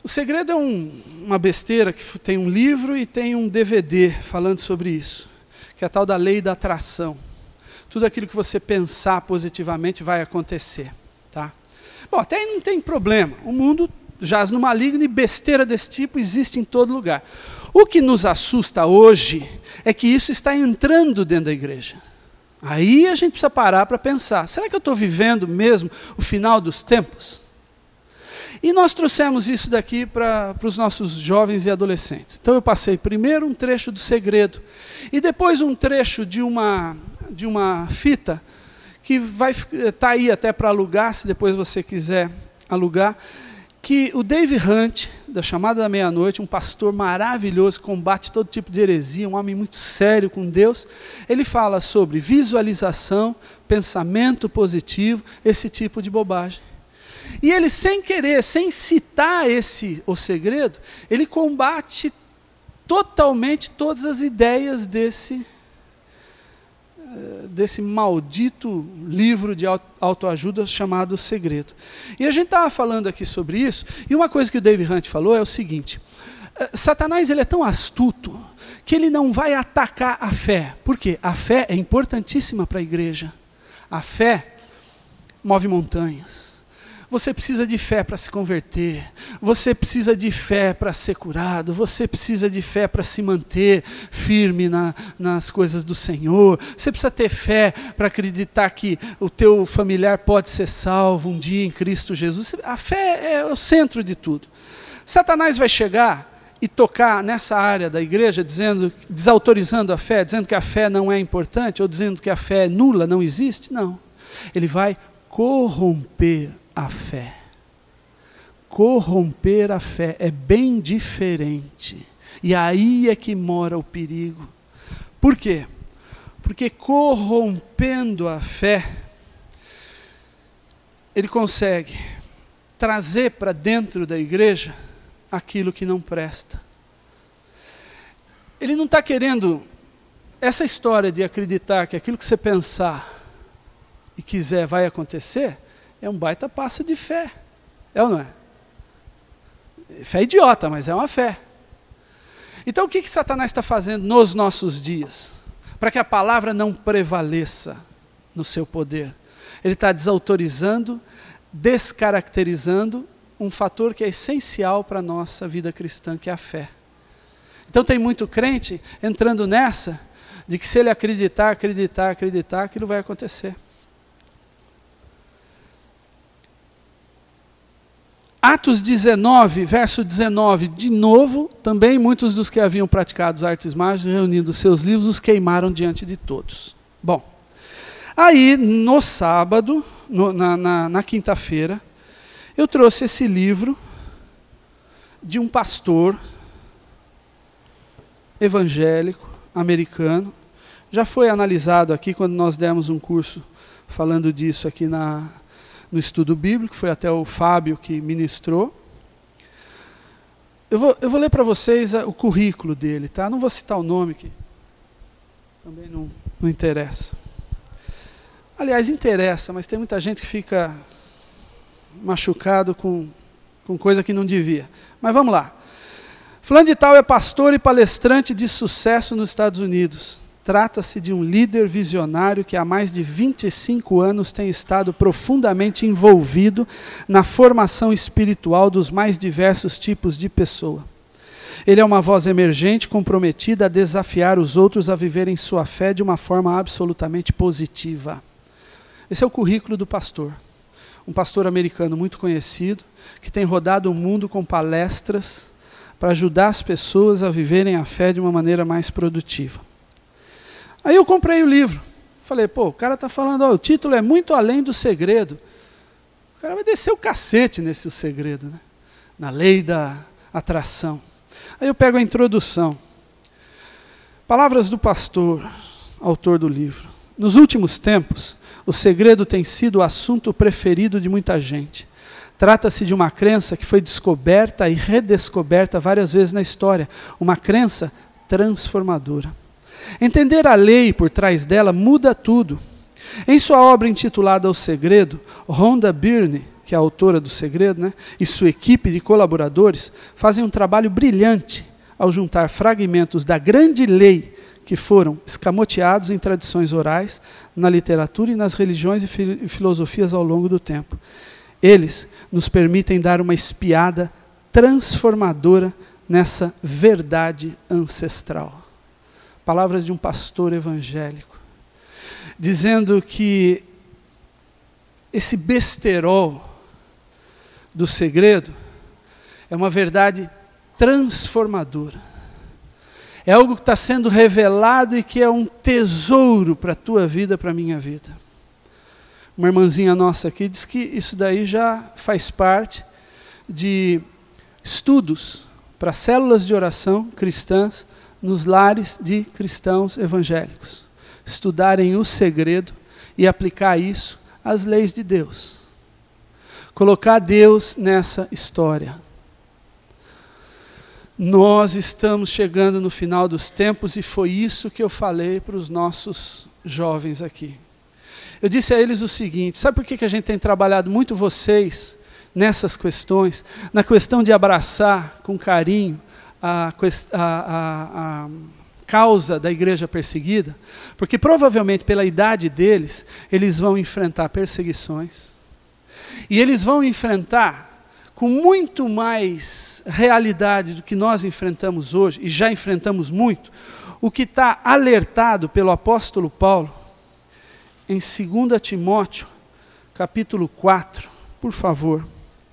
S1: O segredo é um, uma besteira que tem um livro e tem um D V D falando sobre isso, que é a tal da lei da atração. Tudo aquilo que você pensar positivamente vai acontecer. Tá? Bom, até aí não tem problema. O mundo jaz no maligno e besteira desse tipo existe em todo lugar. O que nos assusta hoje é que isso está entrando dentro da igreja. Aí a gente precisa parar para pensar, será que eu estou vivendo mesmo o final dos tempos? E nós trouxemos isso daqui para os nossos jovens e adolescentes. Então eu passei primeiro um trecho do segredo, e depois um trecho de uma, de uma fita, que vai estar aí até para alugar, se depois você quiser alugar, que o Dave Hunt, da Chamada da Meia-Noite, um pastor maravilhoso, que combate todo tipo de heresia, um homem muito sério com Deus, ele fala sobre visualização, pensamento positivo, esse tipo de bobagem. E ele, sem querer, sem citar esse, o segredo, ele combate totalmente todas as ideias desse, desse maldito livro de autoajuda chamado Segredo. E a gente estava falando aqui sobre isso, e uma coisa que o Dave Hunt falou é o seguinte, Satanás ele é tão astuto que ele não vai atacar a fé. Por quê? A fé é importantíssima para a igreja. A fé move montanhas. Você precisa de fé para se converter, você precisa de fé para ser curado, você precisa de fé para se manter firme na, nas coisas do Senhor, você precisa ter fé para acreditar que o teu familiar pode ser salvo um dia em Cristo Jesus. A fé é o centro de tudo. Satanás vai chegar e tocar nessa área da igreja, dizendo, desautorizando a fé, dizendo que a fé não é importante, ou dizendo que a fé é nula, não existe. Não. Ele vai corromper a fé. Corromper a fé é bem diferente. E aí é que mora o perigo. Por quê? Porque corrompendo a fé, ele consegue trazer para dentro da igreja aquilo que não presta. Ele não está querendo, essa história de acreditar que aquilo que você pensar e quiser vai acontecer, é um baita passo de fé. É ou não é? Fé idiota, mas é uma fé. Então o que, que Satanás está fazendo nos nossos dias? Para que a palavra não prevaleça no seu poder. Ele está desautorizando, descaracterizando um fator que é essencial para a nossa vida cristã, que é a fé. Então tem muito crente entrando nessa, de que se ele acreditar, acreditar, acreditar, aquilo vai acontecer. Atos dezenove, verso dezenove, de novo, também muitos dos que haviam praticado as artes mágicas, reunindo seus livros, os queimaram diante de todos. Bom, aí no sábado, no, na, na, na quinta-feira, eu trouxe esse livro de um pastor evangélico, americano. Já foi analisado aqui quando nós demos um curso falando disso aqui na... no estudo bíblico, foi até o Fábio que ministrou. Eu vou, eu vou ler para vocês o currículo dele, tá? Não vou citar o nome, que também não, não interessa. Aliás, interessa, mas tem muita gente que fica machucado com, com coisa que não devia. Mas vamos lá. Fulano de tal é pastor e palestrante de sucesso nos Estados Unidos. Trata-se de um líder visionário que há mais de vinte e cinco anos tem estado profundamente envolvido na formação espiritual dos mais diversos tipos de pessoa. Ele é uma voz emergente, comprometida a desafiar os outros a viverem sua fé de uma forma absolutamente positiva. Esse é o currículo do pastor. Um pastor americano muito conhecido, que tem rodado o mundo com palestras para ajudar as pessoas a viverem a fé de uma maneira mais produtiva. Aí eu comprei o livro. Falei, pô, o cara está falando, ó, o título é Muito Além do Segredo. O cara vai descer o cacete nesse segredo, né? Na lei da atração. Aí eu pego a introdução. Palavras do pastor, autor do livro. Nos últimos tempos, o segredo tem sido o assunto preferido de muita gente. Trata-se de uma crença que foi descoberta e redescoberta várias vezes na história. Uma crença transformadora. Entender a lei por trás dela muda tudo. Em sua obra intitulada O Segredo, Rhonda Byrne que é a autora do Segredo, né, e sua equipe de colaboradores fazem um trabalho brilhante ao juntar fragmentos da grande lei que foram escamoteados em tradições orais, na literatura e nas religiões e, fi- e filosofias ao longo do tempo. Eles nos permitem dar uma espiada transformadora nessa verdade ancestral. Palavras de um pastor evangélico, dizendo que esse besterol do segredo é uma verdade transformadora. É algo que está sendo revelado e que é um tesouro para a tua vida, para a minha vida. Uma irmãzinha nossa aqui diz que isso daí já faz parte de estudos para células de oração cristãs nos lares de cristãos evangélicos. Estudarem o segredo e aplicar isso às leis de Deus. Colocar Deus nessa história. Nós estamos chegando no final dos tempos e foi isso que eu falei para os nossos jovens aqui. Eu disse a eles o seguinte: sabe por que que a gente tem trabalhado muito vocês nessas questões? Na questão de abraçar com carinho a, a, a, a causa da igreja perseguida? Porque provavelmente pela idade deles, eles vão enfrentar perseguições. E eles vão enfrentar com muito mais realidade do que nós enfrentamos hoje, e já enfrentamos muito, o que está alertado pelo apóstolo Paulo em dois Timóteo, capítulo quatro, por favor,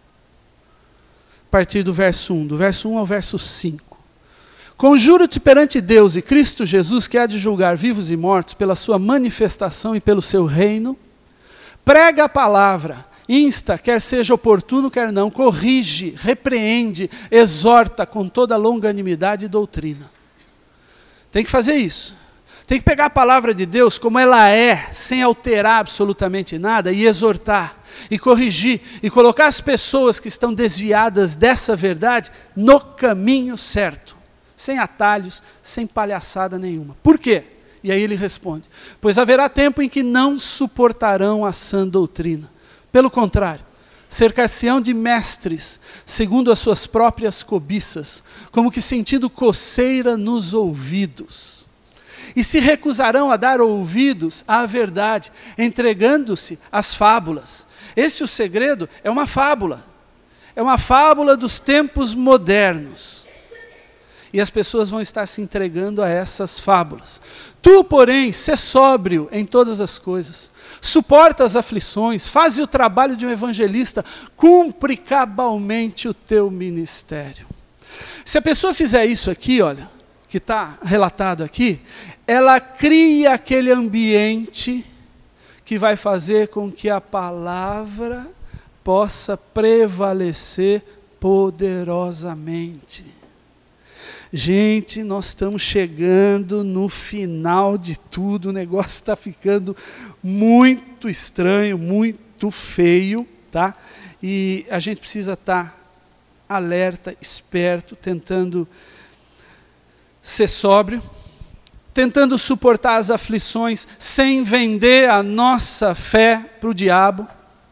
S1: a partir do verso um, do verso um ao verso cinco. Conjuro-te perante Deus e Cristo Jesus, que há de julgar vivos e mortos pela sua manifestação e pelo seu reino, prega a palavra, insta, quer seja oportuno, quer não, corrige, repreende, exorta com toda longanimidade e doutrina. Tem que fazer isso. Tem que pegar a palavra de Deus como ela é, sem alterar absolutamente nada, e exortar, e corrigir, e colocar as pessoas que estão desviadas dessa verdade no caminho certo, sem atalhos, sem palhaçada nenhuma. Por quê? E aí ele responde: pois haverá tempo em que não suportarão a sã doutrina. Pelo contrário, cercar-se-ão de mestres, segundo as suas próprias cobiças, como que sentindo coceira nos ouvidos. E se recusarão a dar ouvidos à verdade, entregando-se às fábulas. Esse o segredo é uma fábula. É uma fábula dos tempos modernos. E as pessoas vão estar se entregando a essas fábulas. Tu, porém, sê sóbrio em todas as coisas. Suporta as aflições, faz o trabalho de um evangelista, cumpre cabalmente o teu ministério. Se a pessoa fizer isso aqui, olha, que está relatado aqui, ela cria aquele ambiente que vai fazer com que a palavra possa prevalecer poderosamente. Gente, nós estamos chegando no final de tudo, o negócio está ficando muito estranho, muito feio, tá? E a gente precisa estar alerta, esperto, tentando ser sóbrio, tentando suportar as aflições sem vender a nossa fé para o diabo.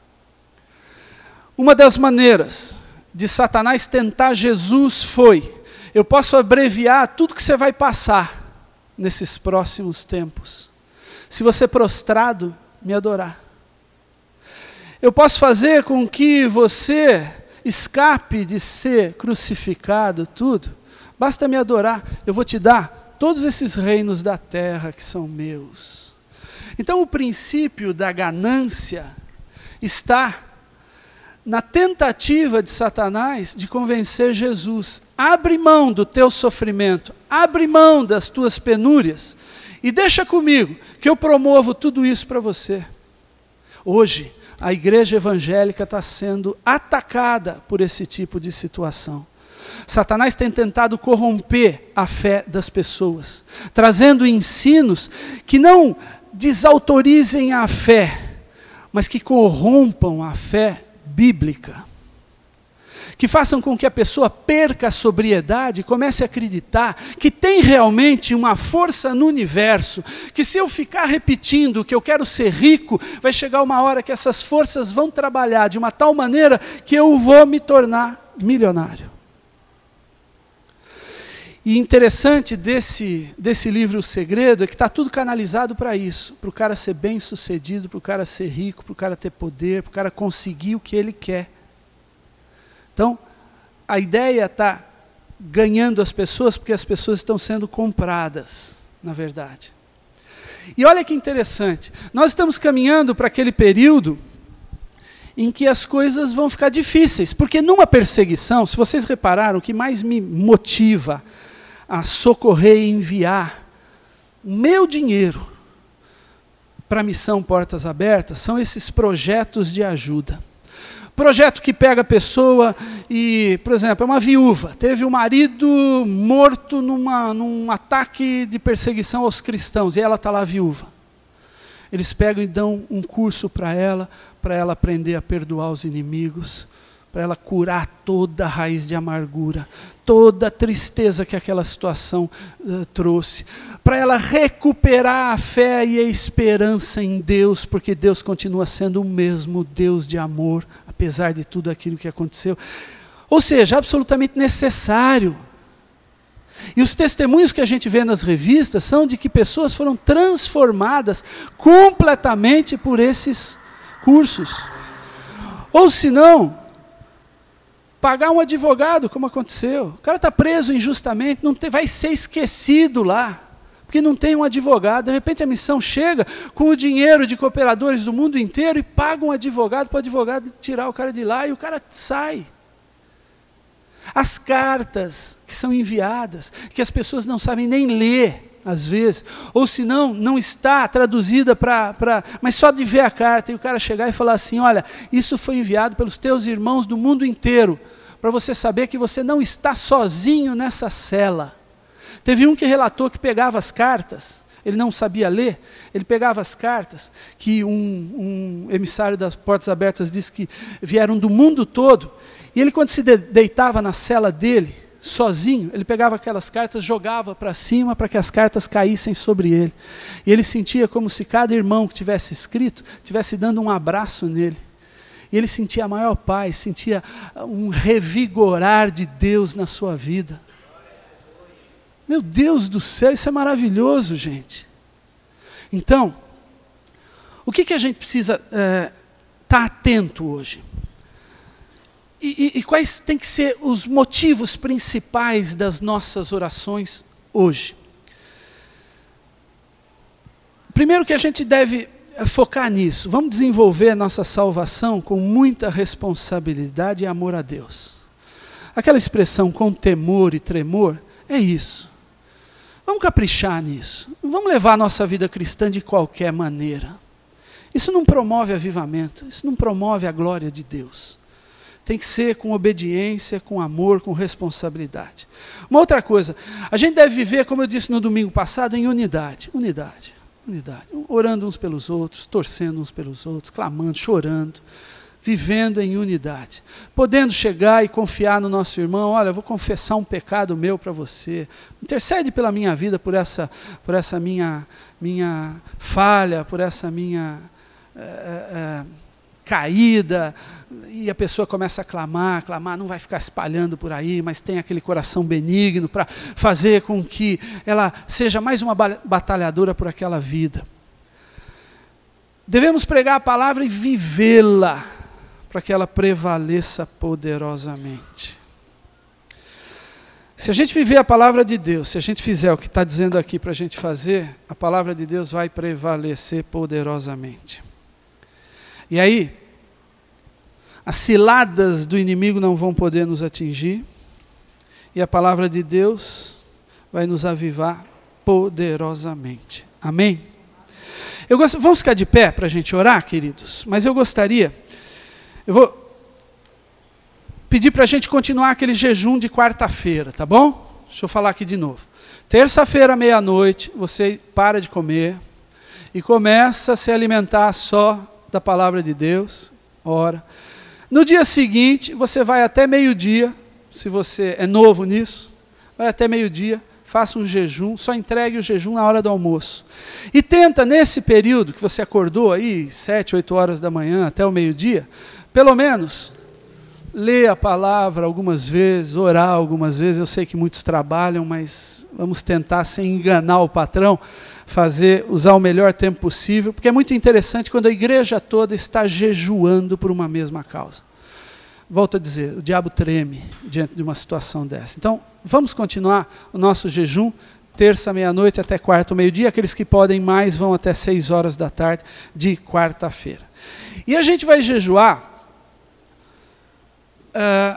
S1: Uma das maneiras de Satanás tentar Jesus foi: eu posso abreviar tudo que você vai passar nesses próximos tempos, se você prostrado me adorar. Eu posso fazer com que você escape de ser crucificado, tudo. Basta me adorar, eu vou te dar todos esses reinos da terra que são meus. Então o princípio da ganância está na tentativa de Satanás de convencer Jesus. Abre mão do teu sofrimento, abre mão das tuas penúrias e deixa comigo que eu promovo tudo isso para você. Hoje, a igreja evangélica está sendo atacada por esse tipo de situação. Satanás tem tentado corromper a fé das pessoas, trazendo ensinos que não desautorizem a fé, mas que corrompam a fé bíblica, que façam com que a pessoa perca a sobriedade e comece a acreditar que tem realmente uma força no universo, que se eu ficar repetindo que eu quero ser rico, vai chegar uma hora que essas forças vão trabalhar de uma tal maneira que eu vou me tornar milionário. E interessante desse, desse livro O Segredo é que está tudo canalizado para isso, para o cara ser bem sucedido, para o cara ser rico, para o cara ter poder, para o cara conseguir o que ele quer. Então, a ideia está ganhando as pessoas porque as pessoas estão sendo compradas, na verdade. E olha que interessante, nós estamos caminhando para aquele período em que as coisas vão ficar difíceis, porque numa perseguição, se vocês repararam, o que mais me motiva a socorrer e enviar o meu dinheiro para a missão Portas Abertas são esses projetos de ajuda. Projeto que pega a pessoa e, por exemplo, é uma viúva, teve o marido morto numa, num ataque de perseguição aos cristãos, e ela está lá viúva. Eles pegam e dão um curso para ela, para ela aprender a perdoar os inimigos, para ela curar toda a raiz de amargura, toda a tristeza que aquela situação uh, trouxe, para ela recuperar a fé e a esperança em Deus, porque Deus continua sendo o mesmo Deus de amor, apesar de tudo aquilo que aconteceu. Ou seja, absolutamente necessário. E os testemunhos que a gente vê nas revistas são de que pessoas foram transformadas completamente por esses cursos. Ou se não, pagar um advogado, como aconteceu. O cara está preso injustamente, não tem, vai ser esquecido lá, porque não tem um advogado. De repente a missão chega com o dinheiro de cooperadores do mundo inteiro e paga um advogado para o advogado tirar o cara de lá e o cara sai. As cartas que são enviadas, que as pessoas não sabem nem ler, às vezes, ou se não, não está traduzida para... para mas só de ver a carta, e o cara chegar e falar assim, olha, isso foi enviado pelos teus irmãos do mundo inteiro, para você saber que você não está sozinho nessa cela. Teve um que relatou que pegava as cartas, ele não sabia ler, ele pegava as cartas, que um, um emissário das Portas Abertas disse que vieram do mundo todo, e ele, quando se de deitava na cela dele, sozinho, ele pegava aquelas cartas, jogava para cima para que as cartas caíssem sobre ele. E ele sentia como se cada irmão que tivesse escrito, tivesse dando um abraço nele. E ele sentia a maior paz, sentia um revigorar de Deus na sua vida. Meu Deus do céu, isso é maravilhoso, gente. Então, o que, que a gente precisa é, estar atento hoje? E, e, e quais têm que ser os motivos principais das nossas orações hoje? Primeiro que a gente deve focar nisso, vamos desenvolver a nossa salvação com muita responsabilidade e amor a Deus. Aquela expressão com temor e tremor, é isso. Vamos caprichar nisso, não vamos levar a nossa vida cristã de qualquer maneira. Isso não promove avivamento, isso não promove a glória de Deus. Tem que ser com obediência, com amor, com responsabilidade. Uma outra coisa, a gente deve viver, como eu disse no domingo passado, em unidade. Unidade, unidade. Orando uns pelos outros, torcendo uns pelos outros, clamando, chorando, vivendo em unidade. Podendo chegar e confiar no nosso irmão, olha, eu vou confessar um pecado meu para você. Intercede pela minha vida, por essa, por essa minha, minha falha, por essa minha... É, é, caída, e a pessoa começa a clamar, clamar, não vai ficar espalhando por aí, mas tem aquele coração benigno para fazer com que ela seja mais uma batalhadora por aquela vida. Devemos pregar a palavra e vivê-la, para que ela prevaleça poderosamente. Se a gente viver a palavra de Deus, se a gente fizer o que está dizendo aqui para a gente fazer, a palavra de Deus vai prevalecer poderosamente. E aí, as ciladas do inimigo não vão poder nos atingir, e a palavra de Deus vai nos avivar poderosamente. Amém? Eu gosto, vamos ficar de pé para a gente orar, queridos? Mas eu gostaria, eu vou pedir para a gente continuar aquele jejum de quarta-feira, tá bom? Deixa eu falar aqui de novo. Terça-feira, meia-noite, você para de comer e começa a se alimentar só da palavra de Deus, ora. No dia seguinte, você vai até meio-dia, se você é novo nisso, vai até meio-dia, faça um jejum, só entregue o jejum na hora do almoço. E tenta, nesse período que você acordou aí, sete, oito horas da manhã até o meio-dia, pelo menos, ler a palavra algumas vezes, orar algumas vezes. Eu sei que muitos trabalham, mas vamos tentar, sem enganar o patrão, fazer, usar o melhor tempo possível, porque é muito interessante quando a igreja toda está jejuando por uma mesma causa. Volto a dizer, o diabo treme diante de uma situação dessa. Então, vamos continuar o nosso jejum, terça, meia-noite até quarta, meio-dia. Aqueles que podem mais vão até seis horas da tarde de quarta-feira. E a gente vai jejuar Uh,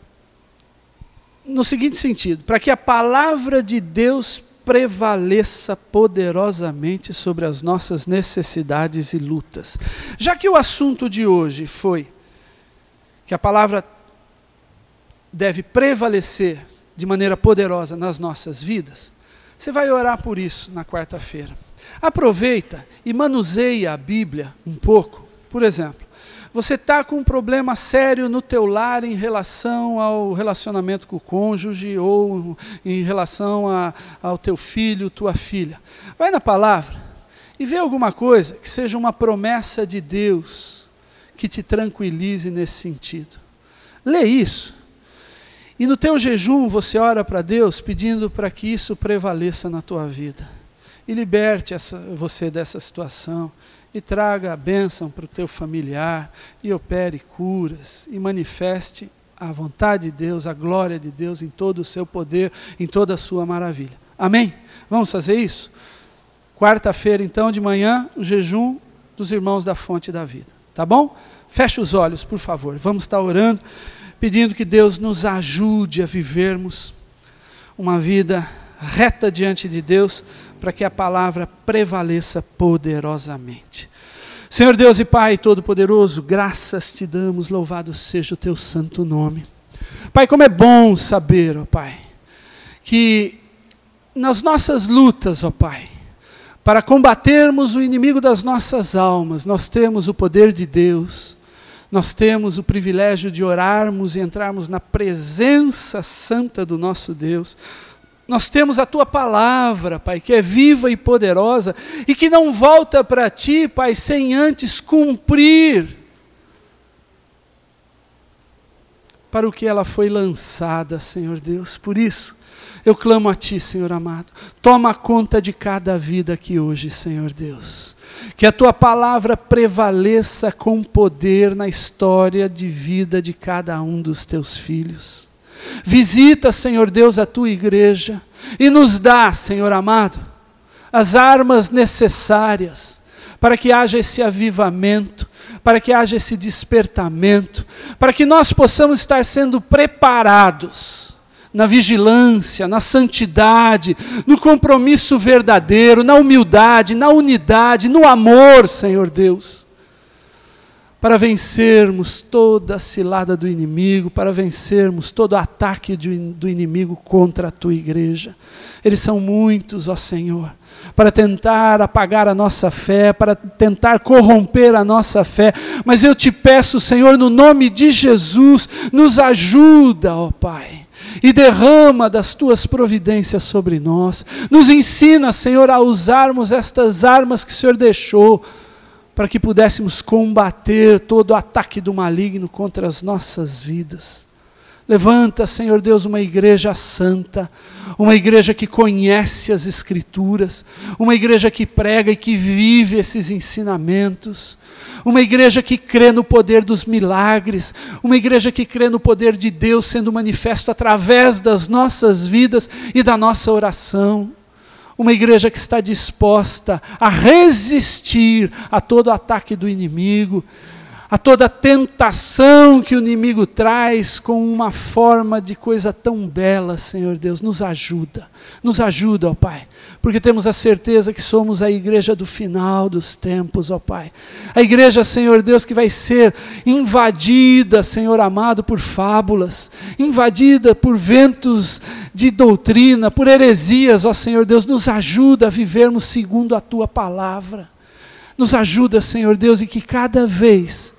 S1: no seguinte sentido, para que a palavra de Deus prevaleça poderosamente sobre as nossas necessidades e lutas. Já que o assunto de hoje foi que a palavra deve prevalecer de maneira poderosa nas nossas vidas, você vai orar por isso na quarta-feira. Aproveita e manuseia a Bíblia um pouco. Por exemplo, você está com um problema sério no teu lar em relação ao relacionamento com o cônjuge ou em relação a, ao teu filho, tua filha. Vai na palavra e vê alguma coisa que seja uma promessa de Deus que te tranquilize nesse sentido. Lê isso. E no teu jejum você ora para Deus pedindo para que isso prevaleça na tua vida. E liberte essa, você dessa situação. E traga a bênção para o teu familiar, e opere curas, e manifeste a vontade de Deus, a glória de Deus em todo o seu poder, em toda a sua maravilha. Amém? Vamos fazer isso? Quarta-feira, então, de manhã, o jejum dos irmãos da Fonte da Vida. Tá bom? Feche os olhos, por favor. Vamos estar orando, pedindo que Deus nos ajude a vivermos uma vida reta diante de Deus, para que a palavra prevaleça poderosamente. Senhor Deus e Pai Todo-Poderoso, graças te damos, louvado seja o teu santo nome. Pai, como é bom saber, ó Pai, que nas nossas lutas, ó Pai, para combatermos o inimigo das nossas almas, nós temos o poder de Deus, nós temos o privilégio de orarmos e entrarmos na presença santa do nosso Deus. Nós temos a Tua palavra, Pai, que é viva e poderosa e que não volta para Ti, Pai, sem antes cumprir para o que ela foi lançada, Senhor Deus. Por isso, eu clamo a Ti, Senhor amado, toma conta de cada vida aqui hoje, Senhor Deus. Que a Tua palavra prevaleça com poder na história de vida de cada um dos Teus filhos. Visita, Senhor Deus, a Tua igreja e nos dá, Senhor amado, as armas necessárias para que haja esse avivamento, para que haja esse despertamento, para que nós possamos estar sendo preparados na vigilância, na santidade, no compromisso verdadeiro, na humildade, na unidade, no amor, Senhor Deus, para vencermos toda a cilada do inimigo, para vencermos todo o ataque do inimigo contra a Tua igreja. Eles são muitos, ó Senhor, para tentar apagar a nossa fé, para tentar corromper a nossa fé. Mas eu te peço, Senhor, no nome de Jesus, nos ajuda, ó Pai, e derrama das Tuas providências sobre nós. Nos ensina, Senhor, a usarmos estas armas que o Senhor deixou, para que pudéssemos combater todo o ataque do maligno contra as nossas vidas. Levanta, Senhor Deus, uma igreja santa, uma igreja que conhece as Escrituras, uma igreja que prega e que vive esses ensinamentos, uma igreja que crê no poder dos milagres, uma igreja que crê no poder de Deus sendo manifesto através das nossas vidas e da nossa oração. Uma igreja que está disposta a resistir a todo ataque do inimigo, a toda tentação que o inimigo traz com uma forma de coisa tão bela, Senhor Deus. Nos ajuda, nos ajuda, ó Pai, porque temos a certeza que somos a igreja do final dos tempos, ó Pai. A igreja, Senhor Deus, que vai ser invadida, Senhor amado, por fábulas, invadida por ventos de doutrina, por heresias, ó Senhor Deus. Nos ajuda a vivermos segundo a Tua palavra. Nos ajuda, Senhor Deus, e que cada vez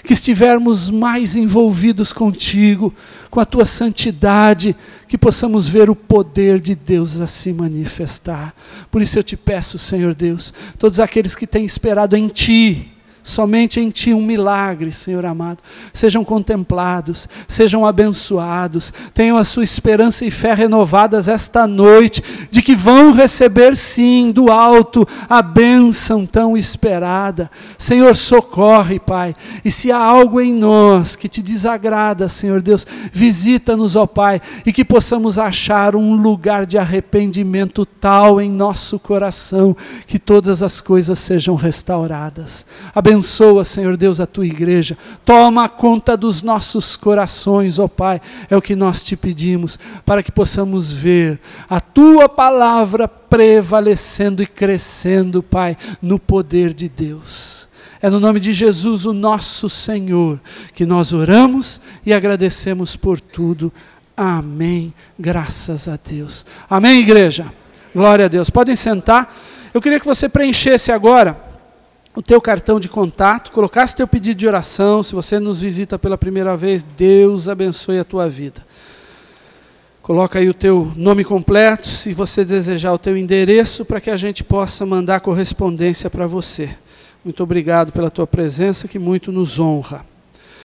S1: que estivermos mais envolvidos contigo, com a tua santidade, que possamos ver o poder de Deus a se manifestar. Por isso eu te peço, Senhor Deus, todos aqueles que têm esperado em ti, somente em ti um milagre, Senhor amado, sejam contemplados, sejam abençoados, tenham a sua esperança e fé renovadas esta noite, de que vão receber sim do alto a bênção tão esperada. Senhor, socorre, Pai, e se há algo em nós que te desagrada, Senhor Deus, visita-nos, ó Pai, e que possamos achar um lugar de arrependimento tal em nosso coração, que todas as coisas sejam restauradas. Abençoa Abençoa, Senhor Deus, a tua igreja. Toma conta dos nossos corações, ó Pai. É o que nós te pedimos, para que possamos ver a tua palavra prevalecendo e crescendo, Pai, no poder de Deus. É no nome de Jesus, o nosso Senhor, que nós oramos e agradecemos por tudo. Amém. Graças a Deus. Amém, igreja? Glória a Deus. Podem sentar. Eu queria que você preenchesse agora o teu cartão de contato, colocasse teu pedido de oração. Se você nos visita pela primeira vez, Deus abençoe a tua vida. Coloca aí o teu nome completo, se você desejar o teu endereço, para que a gente possa mandar correspondência para você. Muito obrigado pela tua presença, que muito nos honra.